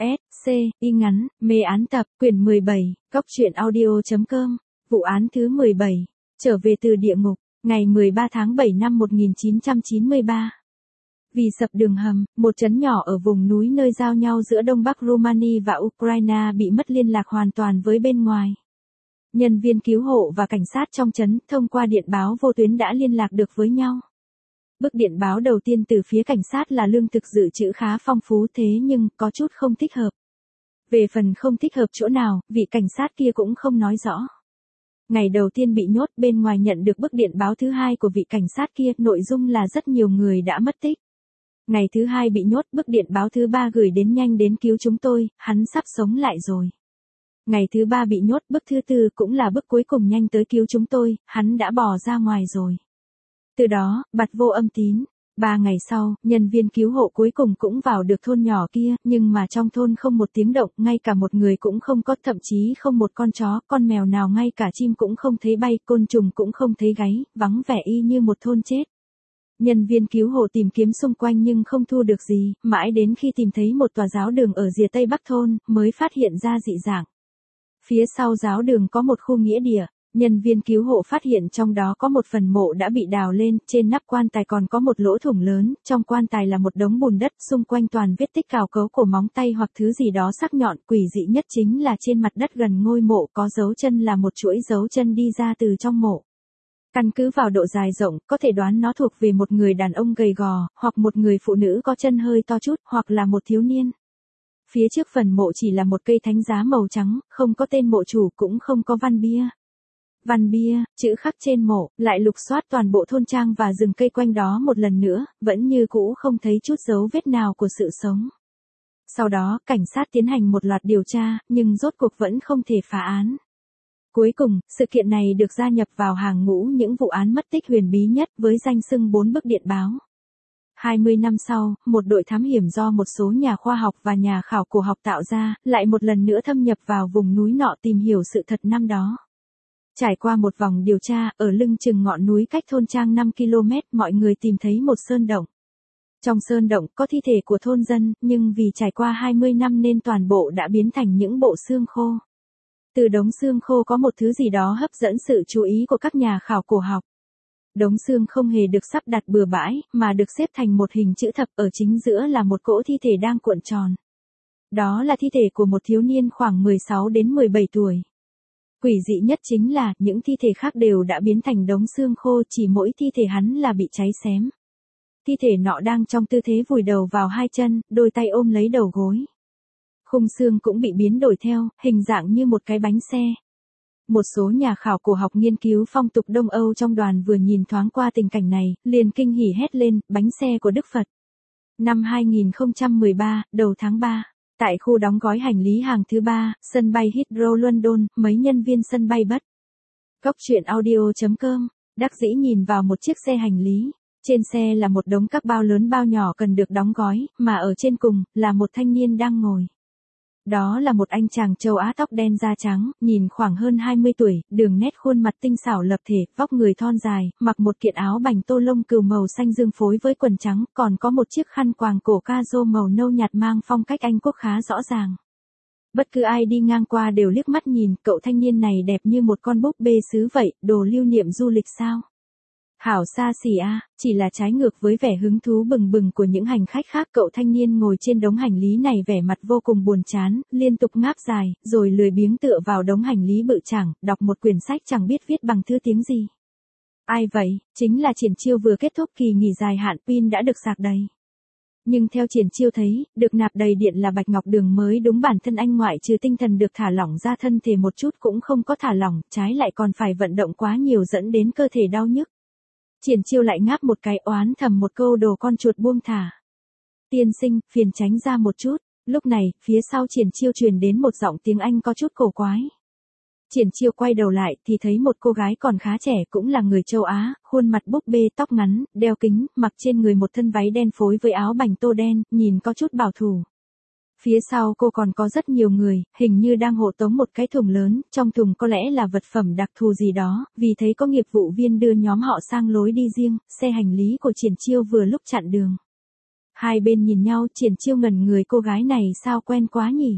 S, C, Y ngắn, mê án tập, quyển 17, Cóc truyện audio.com, vụ án thứ 17, trở về từ địa ngục, ngày 13 tháng 7 năm 1993. Vì sập đường hầm, một trấn nhỏ ở vùng núi nơi giao nhau giữa Đông Bắc Romania và Ukraine bị mất liên lạc hoàn toàn với bên ngoài. Nhân viên cứu hộ và cảnh sát trong trấn thông qua điện báo vô tuyến đã liên lạc được với nhau. Bức điện báo đầu tiên từ phía cảnh sát là lương thực dự trữ khá phong phú thế nhưng có chút không thích hợp. Về phần không thích hợp chỗ nào, vị cảnh sát kia cũng không nói rõ. Ngày đầu tiên bị nhốt bên ngoài nhận được bức điện báo thứ hai của vị cảnh sát kia, nội dung là rất nhiều người đã mất tích. Ngày thứ hai bị nhốt, bức điện báo thứ ba gửi đến nhanh đến cứu chúng tôi, hắn sắp sống lại rồi. Ngày thứ ba bị nhốt, bức thứ tư cũng là bức cuối cùng nhanh tới cứu chúng tôi, hắn đã bỏ ra ngoài rồi. Từ đó, bặt vô âm tín. 3 ngày sau, nhân viên cứu hộ cuối cùng cũng vào được thôn nhỏ kia, nhưng mà trong thôn không một tiếng động, ngay cả một người cũng không có, thậm chí không một con chó, con mèo nào, ngay cả chim cũng không thấy bay, côn trùng cũng không thấy gáy, vắng vẻ y như một thôn chết. Nhân viên cứu hộ tìm kiếm xung quanh nhưng không thu được gì, mãi đến khi tìm thấy một tòa giáo đường ở rìa tây bắc thôn, mới phát hiện ra dị dạng. Phía sau giáo đường có một khu nghĩa địa. Nhân viên cứu hộ phát hiện trong đó có một phần mộ đã bị đào lên, trên nắp quan tài còn có một lỗ thủng lớn, trong quan tài là một đống bùn đất, xung quanh toàn vết tích cào cấu của móng tay hoặc thứ gì đó sắc nhọn, quỷ dị nhất chính là trên mặt đất gần ngôi mộ có dấu chân là một chuỗi dấu chân đi ra từ trong mộ. Căn cứ vào độ dài rộng, có thể đoán nó thuộc về một người đàn ông gầy gò, hoặc một người phụ nữ có chân hơi to chút, hoặc là một thiếu niên. Phía trước phần mộ chỉ là một cây thánh giá màu trắng, không có tên mộ chủ cũng không có văn bia. Văn bia, chữ khắc trên mộ, lại lục soát toàn bộ thôn trang và rừng cây quanh đó một lần nữa, vẫn như cũ không thấy chút dấu vết nào của sự sống. Sau đó, cảnh sát tiến hành một loạt điều tra, nhưng rốt cuộc vẫn không thể phá án. Cuối cùng, sự kiện này được gia nhập vào hàng ngũ những vụ án mất tích huyền bí nhất với danh xưng 4 bức điện báo. 20 năm sau, một đội thám hiểm do một số nhà khoa học và nhà khảo cổ học tạo ra, lại một lần nữa thâm nhập vào vùng núi nọ tìm hiểu sự thật năm đó. Trải qua một vòng điều tra, ở lưng chừng ngọn núi cách thôn trang 5 km, mọi người tìm thấy một sơn động. Trong sơn động có thi thể của thôn dân, nhưng vì trải qua 20 năm nên toàn bộ đã biến thành những bộ xương khô. Từ đống xương khô có một thứ gì đó hấp dẫn sự chú ý của các nhà khảo cổ học. Đống xương không hề được sắp đặt bừa bãi, mà được xếp thành một hình chữ thập, ở chính giữa là một cỗ thi thể đang cuộn tròn. Đó là thi thể của một thiếu niên khoảng 16 đến 17 tuổi. Quỷ dị nhất chính là, những thi thể khác đều đã biến thành đống xương khô, chỉ mỗi thi thể hắn là bị cháy xém. Thi thể nọ đang trong tư thế vùi đầu vào hai chân, đôi tay ôm lấy đầu gối. Khung xương cũng bị biến đổi theo, hình dạng như một cái bánh xe. Một số nhà khảo cổ học nghiên cứu phong tục Đông Âu trong đoàn vừa nhìn thoáng qua tình cảnh này, liền kinh hỉ hét lên, bánh xe của Đức Phật. Năm 2013, đầu tháng 3. Tại khu đóng gói hành lý hàng thứ 3, sân bay Heathrow London, mấy nhân viên sân bay bất. Cóc truyện audio.com, đắc dĩ nhìn vào một chiếc xe hành lý. Trên xe là một đống các bao lớn bao nhỏ cần được đóng gói, mà ở trên cùng, là một thanh niên đang ngồi. Đó là một anh chàng châu Á tóc đen da trắng, nhìn khoảng hơn 20 tuổi, đường nét khuôn mặt tinh xảo lập thể, vóc người thon dài, mặc một kiện áo bành tô lông cừu màu xanh dương phối với quần trắng, còn có một chiếc khăn quàng cổ ca rô màu nâu nhạt mang phong cách Anh Quốc khá rõ ràng. Bất cứ ai đi ngang qua đều liếc mắt nhìn, cậu thanh niên này đẹp như một con búp bê sứ vậy, đồ lưu niệm du lịch sao? Hảo xa xỉ a, chỉ là trái ngược với vẻ hứng thú bừng bừng của những hành khách khác, cậu thanh niên ngồi trên đống hành lý này vẻ mặt vô cùng buồn chán, liên tục ngáp dài, rồi lười biếng tựa vào đống hành lý bự chảng, đọc một quyển sách chẳng biết viết bằng thứ tiếng gì. Ai vậy? Chính là Triển Chiêu vừa kết thúc kỳ nghỉ dài hạn, pin đã được sạc đầy. Nhưng theo Triển Chiêu thấy, được nạp đầy điện là Bạch Ngọc Đường mới đúng, bản thân anh ngoại trừ tinh thần được thả lỏng ra, thân thể một chút cũng không có thả lỏng, trái lại còn phải vận động quá nhiều dẫn đến cơ thể đau nhức. Triển Chiêu lại ngáp một cái, oán thầm một câu, đồ con chuột buông thả. Tiên sinh, phiền tránh ra một chút. Lúc này, phía sau Triển Chiêu truyền đến một giọng tiếng Anh có chút cổ quái. Triển Chiêu quay đầu lại thì thấy một cô gái còn khá trẻ, cũng là người châu Á, khuôn mặt búp bê, tóc ngắn, đeo kính, mặc trên người một thân váy đen phối với áo bành tô đen, nhìn có chút bảo thủ. Phía sau cô còn có rất nhiều người, hình như đang hộ tống một cái thùng lớn, trong thùng có lẽ là vật phẩm đặc thù gì đó, vì thấy có nghiệp vụ viên đưa nhóm họ sang lối đi riêng, xe hành lý của Triển Chiêu vừa lúc chặn đường. Hai bên nhìn nhau, Triển Chiêu ngẩn người, cô gái này sao quen quá nhỉ?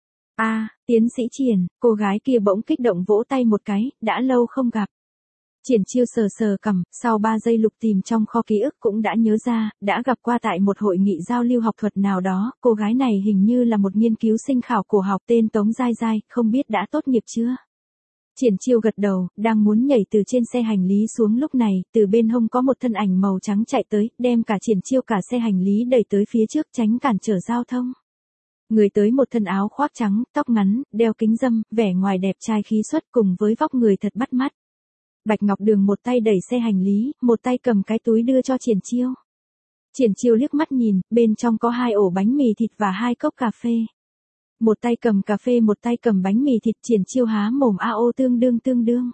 Tiến sĩ Triển, cô gái kia bỗng kích động vỗ tay một cái, đã lâu không gặp. Triển Chiêu sờ sờ cằm, sau 3 giây lục tìm trong kho ký ức cũng đã nhớ ra, đã gặp qua tại một hội nghị giao lưu học thuật nào đó, cô gái này hình như là một nghiên cứu sinh khảo cổ học tên Tống Giai Giai, không biết đã tốt nghiệp chưa? Triển Chiêu gật đầu, đang muốn nhảy từ trên xe hành lý xuống lúc này, từ bên hông có một thân ảnh màu trắng chạy tới, đem cả Triển Chiêu cả xe hành lý đẩy tới phía trước tránh cản trở giao thông. Người tới một thân áo khoác trắng, tóc ngắn, đeo kính râm, vẻ ngoài đẹp trai khí xuất cùng với vóc người thật bắt mắt. Bạch Ngọc Đường một tay đẩy xe hành lý, một tay cầm cái túi đưa cho Triển Chiêu. Triển Chiêu liếc mắt nhìn, bên trong có 2 ổ bánh mì thịt và 2 cốc cà phê. Một tay cầm cà phê một tay cầm bánh mì thịt, Triển Chiêu há mồm tương đương.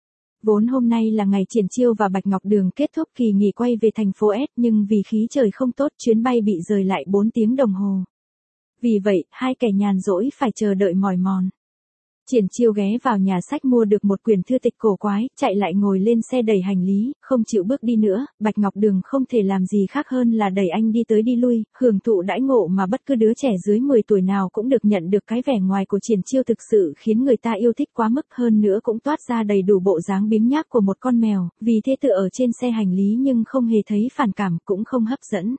Vốn hôm nay là ngày Triển Chiêu và Bạch Ngọc Đường kết thúc kỳ nghỉ quay về thành phố S, nhưng vì khí trời không tốt chuyến bay bị rời lại 4 tiếng đồng hồ. Vì vậy, hai kẻ nhàn rỗi phải chờ đợi mỏi mòn. Triển Chiêu ghé vào nhà sách mua được một quyển thư tịch cổ quái, chạy lại ngồi lên xe đẩy hành lý, không chịu bước đi nữa, Bạch Ngọc Đường không thể làm gì khác hơn là đẩy anh đi tới đi lui, hưởng thụ đãi ngộ mà bất cứ đứa trẻ dưới 10 tuổi nào cũng được nhận được. Cái vẻ ngoài của Triển Chiêu thực sự khiến người ta yêu thích quá mức, hơn nữa cũng toát ra đầy đủ bộ dáng biếng nhác của một con mèo, vì thế tựa ở trên xe hành lý nhưng không hề thấy phản cảm, cũng không hấp dẫn.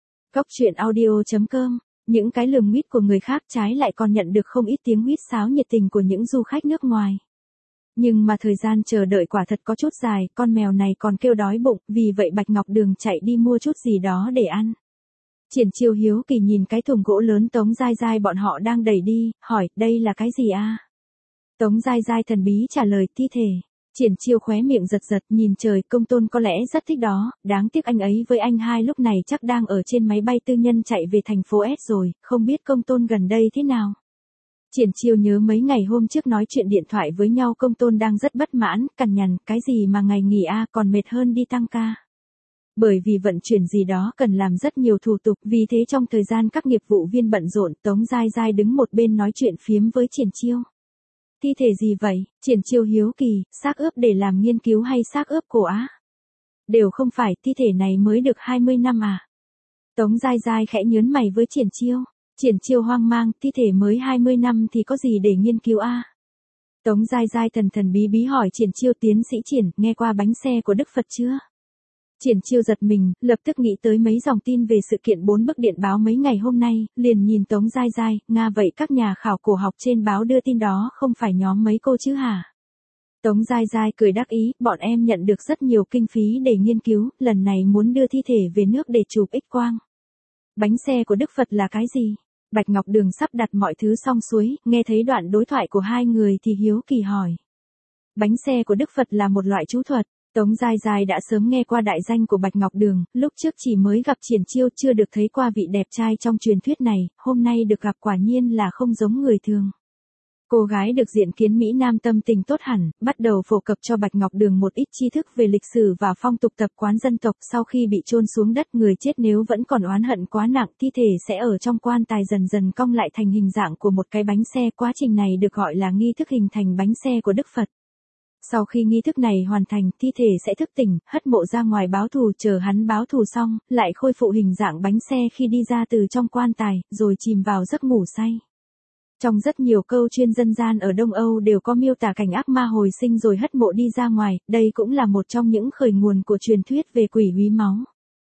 Goctruyện.audio.com. Những cái lườm nguyết của người khác trái lại còn nhận được không ít tiếng huýt sáo nhiệt tình của những du khách nước ngoài. Nhưng mà thời gian chờ đợi quả thật có chút dài, con mèo này còn kêu đói bụng, vì vậy Bạch Ngọc Đường chạy đi mua chút gì đó để ăn. Triển Chiêu hiếu kỳ nhìn cái thùng gỗ lớn Tống Giai Giai bọn họ đang đẩy đi, hỏi, đây là cái gì a? Tống Giai Giai thần bí trả lời, thi thể. Triển Chiêu khóe miệng giật giật, nhìn trời, Công Tôn có lẽ rất thích đó, đáng tiếc anh ấy với anh hai lúc này chắc đang ở trên máy bay tư nhân chạy về thành phố S rồi, không biết Công Tôn gần đây thế nào. Triển Chiêu nhớ mấy ngày hôm trước nói chuyện điện thoại với nhau, Công Tôn đang rất bất mãn, cằn nhằn, cái gì mà ngày nghỉ còn mệt hơn đi tăng ca. Bởi vì vận chuyển gì đó cần làm rất nhiều thủ tục, vì thế trong thời gian các nghiệp vụ viên bận rộn, Tống Giai Giai đứng một bên nói chuyện phiếm với Triển Chiêu. Thi thể gì vậy? Triển Chiêu hiếu kỳ, xác ướp để làm nghiên cứu hay xác ướp cổ á? Đều không phải, thi thể này mới được 20 năm à? Tống Giai Giai khẽ nhớn mày với Triển Chiêu. Triển Chiêu hoang mang, thi thể mới 20 năm thì có gì để nghiên cứu a? Tống Giai Giai thần bí bí hỏi Triển Chiêu, tiến sĩ Triển, nghe qua bánh xe của Đức Phật chưa? Triển Chiêu giật mình, lập tức nghĩ tới mấy dòng tin về sự kiện 4 bức điện báo mấy ngày hôm nay, liền nhìn Tống Giai Giai, Nga vậy các nhà khảo cổ học trên báo đưa tin đó không phải nhóm mấy cô chứ hả? Tống Giai Giai cười đắc ý, bọn em nhận được rất nhiều kinh phí để nghiên cứu, lần này muốn đưa thi thể về nước để chụp X-quang. Bánh xe của Đức Phật là cái gì? Bạch Ngọc Đường sắp đặt mọi thứ xong xuôi, nghe thấy đoạn đối thoại của hai người thì hiếu kỳ hỏi. Bánh xe của Đức Phật là một loại chú thuật. Tống Giai Giai đã sớm nghe qua đại danh của Bạch Ngọc Đường, lúc trước chỉ mới gặp Triển Chiêu chưa được thấy qua vị đẹp trai trong truyền thuyết này, hôm nay được gặp quả nhiên là không giống người thường. Cô gái được diện kiến Mỹ Nam tâm tình tốt hẳn, bắt đầu phổ cập cho Bạch Ngọc Đường một ít tri thức về lịch sử và phong tục tập quán dân tộc. Sau khi bị chôn xuống đất, người chết nếu vẫn còn oán hận quá nặng, thi thể sẽ ở trong quan tài dần dần cong lại thành hình dạng của một cái bánh xe. Quá trình này được gọi là nghi thức hình thành bánh xe của Đức Phật. Sau khi nghi thức này hoàn thành, thi thể sẽ thức tỉnh, hất mộ ra ngoài báo thù, chờ hắn báo thù xong, lại khôi phục hình dạng bánh xe khi đi ra từ trong quan tài, rồi chìm vào giấc ngủ say. Trong rất nhiều câu chuyên dân gian ở Đông Âu đều có miêu tả cảnh ác ma hồi sinh rồi hất mộ đi ra ngoài, đây cũng là một trong những khởi nguồn của truyền thuyết về quỷ húy máu.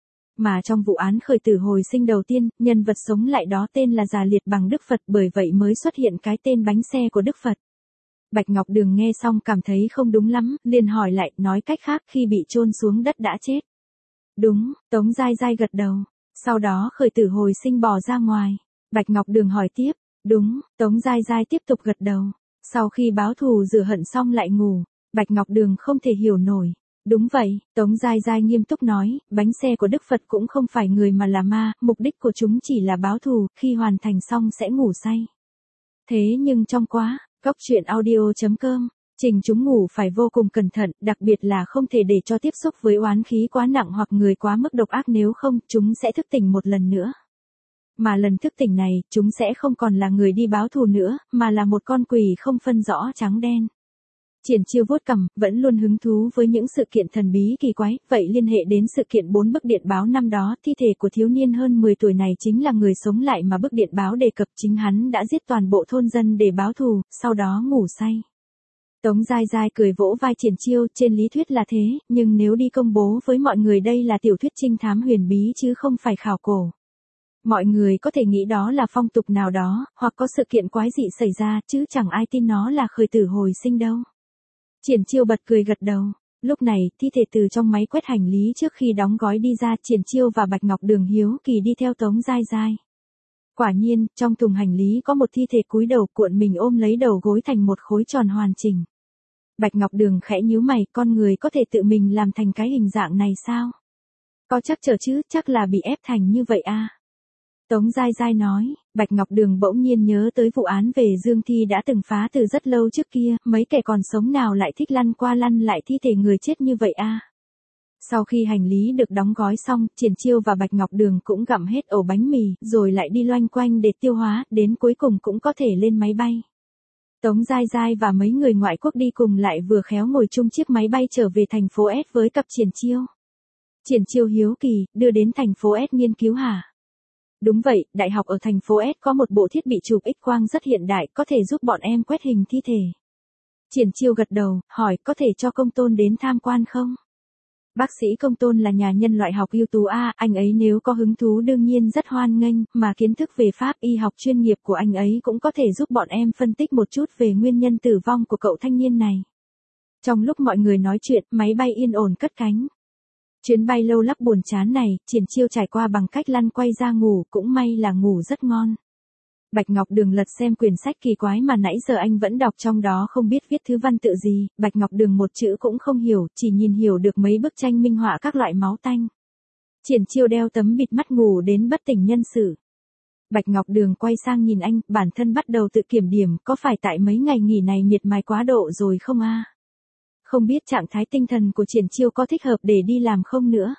Mà trong vụ án khởi tử hồi sinh đầu tiên, nhân vật sống lại đó tên là Già Liệt bằng Đức Phật, bởi vậy mới xuất hiện cái tên bánh xe của Đức Phật. Bạch Ngọc Đường nghe xong cảm thấy không đúng lắm, liền hỏi lại, nói cách khác khi bị chôn xuống đất đã chết. Đúng, Tống Giai Giai gật đầu. Sau đó khởi tử hồi sinh bò ra ngoài. Bạch Ngọc Đường hỏi tiếp. Đúng, Tống Giai Giai tiếp tục gật đầu. Sau khi báo thù rửa hận xong lại ngủ. Bạch Ngọc Đường không thể hiểu nổi. Đúng vậy, Tống Giai Giai nghiêm túc nói, bánh xe của Đức Phật cũng không phải người mà là ma, mục đích của chúng chỉ là báo thù, khi hoàn thành xong sẽ ngủ say. Thế nhưng trong Goctruyện.audio.com, trình chúng ngủ phải vô cùng cẩn thận, đặc biệt là không thể để cho tiếp xúc với oán khí quá nặng hoặc người quá mức độc ác, nếu không, chúng sẽ thức tỉnh một lần nữa. Mà lần thức tỉnh này, chúng sẽ không còn là người đi báo thù nữa, mà là một con quỷ không phân rõ trắng đen. Triển Chiêu vuốt cằm, vẫn luôn hứng thú với những sự kiện thần bí kỳ quái, vậy liên hệ đến sự kiện 4 bức điện báo năm đó, thi thể của thiếu niên hơn 10 tuổi này chính là người sống lại mà bức điện báo đề cập, chính hắn đã giết toàn bộ thôn dân để báo thù, sau đó ngủ say. Tống Giai Giai cười vỗ vai Triển Chiêu, trên lý thuyết là thế, nhưng nếu đi công bố với mọi người đây là tiểu thuyết trinh thám huyền bí chứ không phải khảo cổ. Mọi người có thể nghĩ đó là phong tục nào đó, hoặc có sự kiện quái dị xảy ra, chứ chẳng ai tin nó là khởi tử hồi sinh đâu. Triển Chiêu bật cười gật đầu. Lúc này, thi thể từ trong máy quét hành lý trước khi đóng gói đi ra, Triển Chiêu và Bạch Ngọc Đường hiếu kỳ đi theo Tống Giai Giai. Quả nhiên, trong thùng hành lý có một thi thể cúi đầu cuộn mình ôm lấy đầu gối thành một khối tròn hoàn chỉnh. Bạch Ngọc Đường khẽ nhíu mày, con người có thể tự mình làm thành cái hình dạng này sao? Có chắc chờ chứ, chắc là bị ép thành như vậy à? Tống Giai Giai nói, Bạch Ngọc Đường bỗng nhiên nhớ tới vụ án về Dương Thi đã từng phá từ rất lâu trước kia, mấy kẻ còn sống nào lại thích lăn qua lăn lại thi thể người chết như vậy à? Sau khi hành lý được đóng gói xong, Triển Chiêu và Bạch Ngọc Đường cũng gặm hết ổ bánh mì, rồi lại đi loanh quanh để tiêu hóa, đến cuối cùng cũng có thể lên máy bay. Tống Giai Giai và mấy người ngoại quốc đi cùng lại vừa khéo ngồi chung chiếc máy bay trở về thành phố S với cặp Triển Chiêu. Triển Chiêu hiếu kỳ, đưa đến thành phố S nghiên cứu hả? Đúng vậy, đại học ở thành phố S có một bộ thiết bị chụp X-quang rất hiện đại, có thể giúp bọn em quét hình thi thể. Triển Chiêu gật đầu, hỏi có thể cho Công Tôn đến tham quan không? Bác sĩ Công Tôn là nhà nhân loại học ưu tú a, anh ấy nếu có hứng thú đương nhiên rất hoan nghênh, mà kiến thức về pháp y học chuyên nghiệp của anh ấy cũng có thể giúp bọn em phân tích một chút về nguyên nhân tử vong của cậu thanh niên này. Trong lúc mọi người nói chuyện, máy bay yên ổn cất cánh. Chuyến bay lâu lắc buồn chán này, Triển Chiêu trải qua bằng cách lăn quay ra ngủ, cũng may là ngủ rất ngon. Bạch Ngọc Đường lật xem quyển sách kỳ quái mà nãy giờ anh vẫn đọc, trong đó không biết viết thứ văn tự gì, Bạch Ngọc Đường một chữ cũng không hiểu, chỉ nhìn hiểu được mấy bức tranh minh họa các loại máu tanh. Triển Chiêu đeo tấm bịt mắt ngủ đến bất tỉnh nhân sự. Bạch Ngọc Đường quay sang nhìn anh, bản thân bắt đầu tự kiểm điểm, có phải tại mấy ngày nghỉ này miệt mài quá độ rồi không a? Không biết trạng thái tinh thần của Triển Chiêu có thích hợp để đi làm không nữa.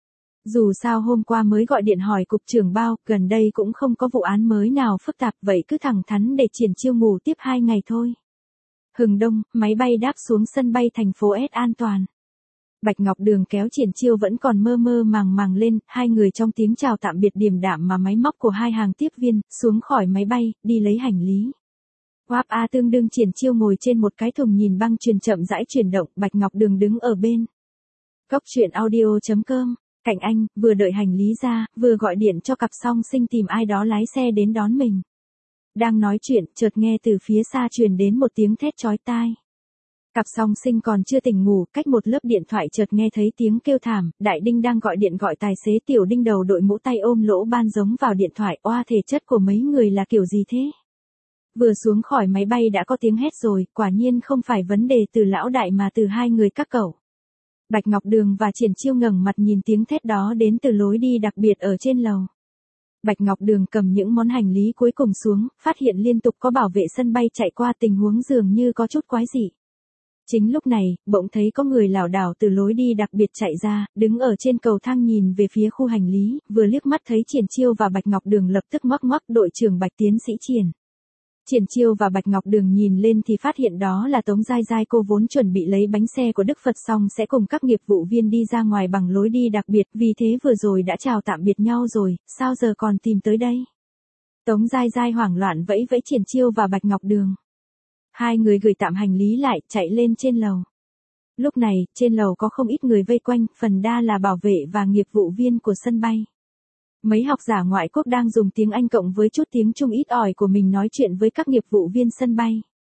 Dù sao hôm qua mới gọi điện hỏi cục trưởng bao, gần đây cũng không có vụ án mới nào phức tạp, vậy cứ thẳng thắn để Triển Chiêu ngủ tiếp 2 ngày thôi. Hừng đông, máy bay đáp xuống sân bay thành phố S an toàn. Bạch Ngọc Đường kéo Triển Chiêu vẫn còn mơ mơ màng màng lên, hai người trong tiếng chào tạm biệt điềm đạm mà máy móc của hai hàng tiếp viên, xuống khỏi máy bay, đi lấy hành lý. Wap A tương đương Triển Chiêu ngồi trên một cái thùng nhìn băng chuyền chậm rãi chuyển động, Bạch Ngọc Đường đứng ở bên. Cốc truyện audio.com, cạnh anh, vừa đợi hành lý ra, vừa gọi điện cho cặp song sinh tìm ai đó lái xe đến đón mình. Đang nói chuyện, chợt nghe từ phía xa truyền đến một tiếng thét chói tai. Cặp song sinh còn chưa tỉnh ngủ, cách một lớp điện thoại chợt nghe thấy tiếng kêu thảm, Đại Đinh đang gọi điện gọi tài xế Tiểu Đinh đầu đội mũ tay ôm lỗ ban giống vào điện thoại, oa thể chất của mấy người là kiểu gì thế? Vừa xuống khỏi máy bay đã có tiếng hét rồi, quả nhiên không phải vấn đề từ lão đại mà từ hai người các cậu. Bạch Ngọc Đường và Triển Chiêu ngẩng mặt nhìn tiếng thét đó đến từ lối đi đặc biệt ở trên lầu. Bạch Ngọc Đường cầm những món hành lý cuối cùng xuống, phát hiện liên tục có bảo vệ sân bay chạy qua, tình huống dường như có chút quái dị. Chính lúc này, bỗng thấy có người lảo đảo từ lối đi đặc biệt chạy ra, đứng ở trên cầu thang nhìn về phía khu hành lý, vừa liếc mắt thấy Triển Chiêu và Bạch Ngọc Đường lập tức ngoắc ngoắc, đội trưởng Bạch tiến sĩ Triển. Triển Chiêu và Bạch Ngọc Đường nhìn lên thì phát hiện đó là Tống Giai Giai, cô vốn chuẩn bị lấy bánh xe của Đức Phật xong sẽ cùng các nghiệp vụ viên đi ra ngoài bằng lối đi đặc biệt, vì thế vừa rồi đã chào tạm biệt nhau rồi, sao giờ còn tìm tới đây? Tống Giai Giai hoảng loạn vẫy vẫy Triển Chiêu và Bạch Ngọc Đường. Hai người gửi tạm hành lý lại, chạy lên trên lầu. Lúc này, trên lầu có không ít người vây quanh, phần đa là bảo vệ và nghiệp vụ viên của sân bay. Mấy học giả ngoại quốc đang dùng tiếng Anh cộng với chút tiếng Trung ít ỏi của mình nói chuyện với các nghiệp vụ viên sân bay.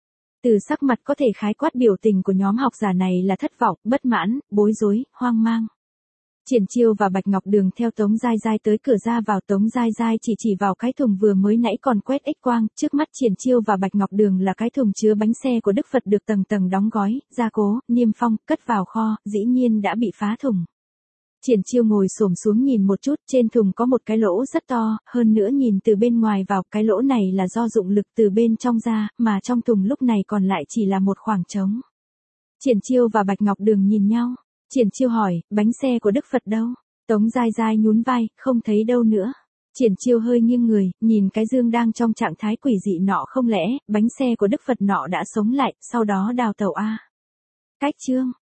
Từ sắc mặt có thể khái quát biểu tình của nhóm học giả này là thất vọng, bất mãn, bối rối, hoang mang. Triển Chiêu và Bạch Ngọc Đường theo Tống Giai Giai tới cửa ra vào, Tống Giai Giai chỉ vào cái thùng vừa mới nãy còn quét X-quang, trước mắt Triển Chiêu và Bạch Ngọc Đường là cái thùng chứa bánh xe của Đức Phật được tầng tầng đóng gói, gia cố, niêm phong, cất vào kho, dĩ nhiên đã bị phá thùng. Triển Chiêu ngồi xổm xuống nhìn một chút, trên thùng có một cái lỗ rất to, hơn nữa nhìn từ bên ngoài vào, cái lỗ này là do dụng lực từ bên trong ra, mà trong thùng lúc này còn lại chỉ là một khoảng trống. Triển Chiêu và Bạch Ngọc Đường nhìn nhau. Triển Chiêu hỏi, bánh xe của Đức Phật đâu? Tống Giai Giai nhún vai, không thấy đâu nữa. Triển Chiêu hơi nghiêng người, nhìn cái dương đang trong trạng thái quỷ dị nọ, không lẽ, bánh xe của Đức Phật nọ đã sống lại, sau đó đào tẩu a? Cách chương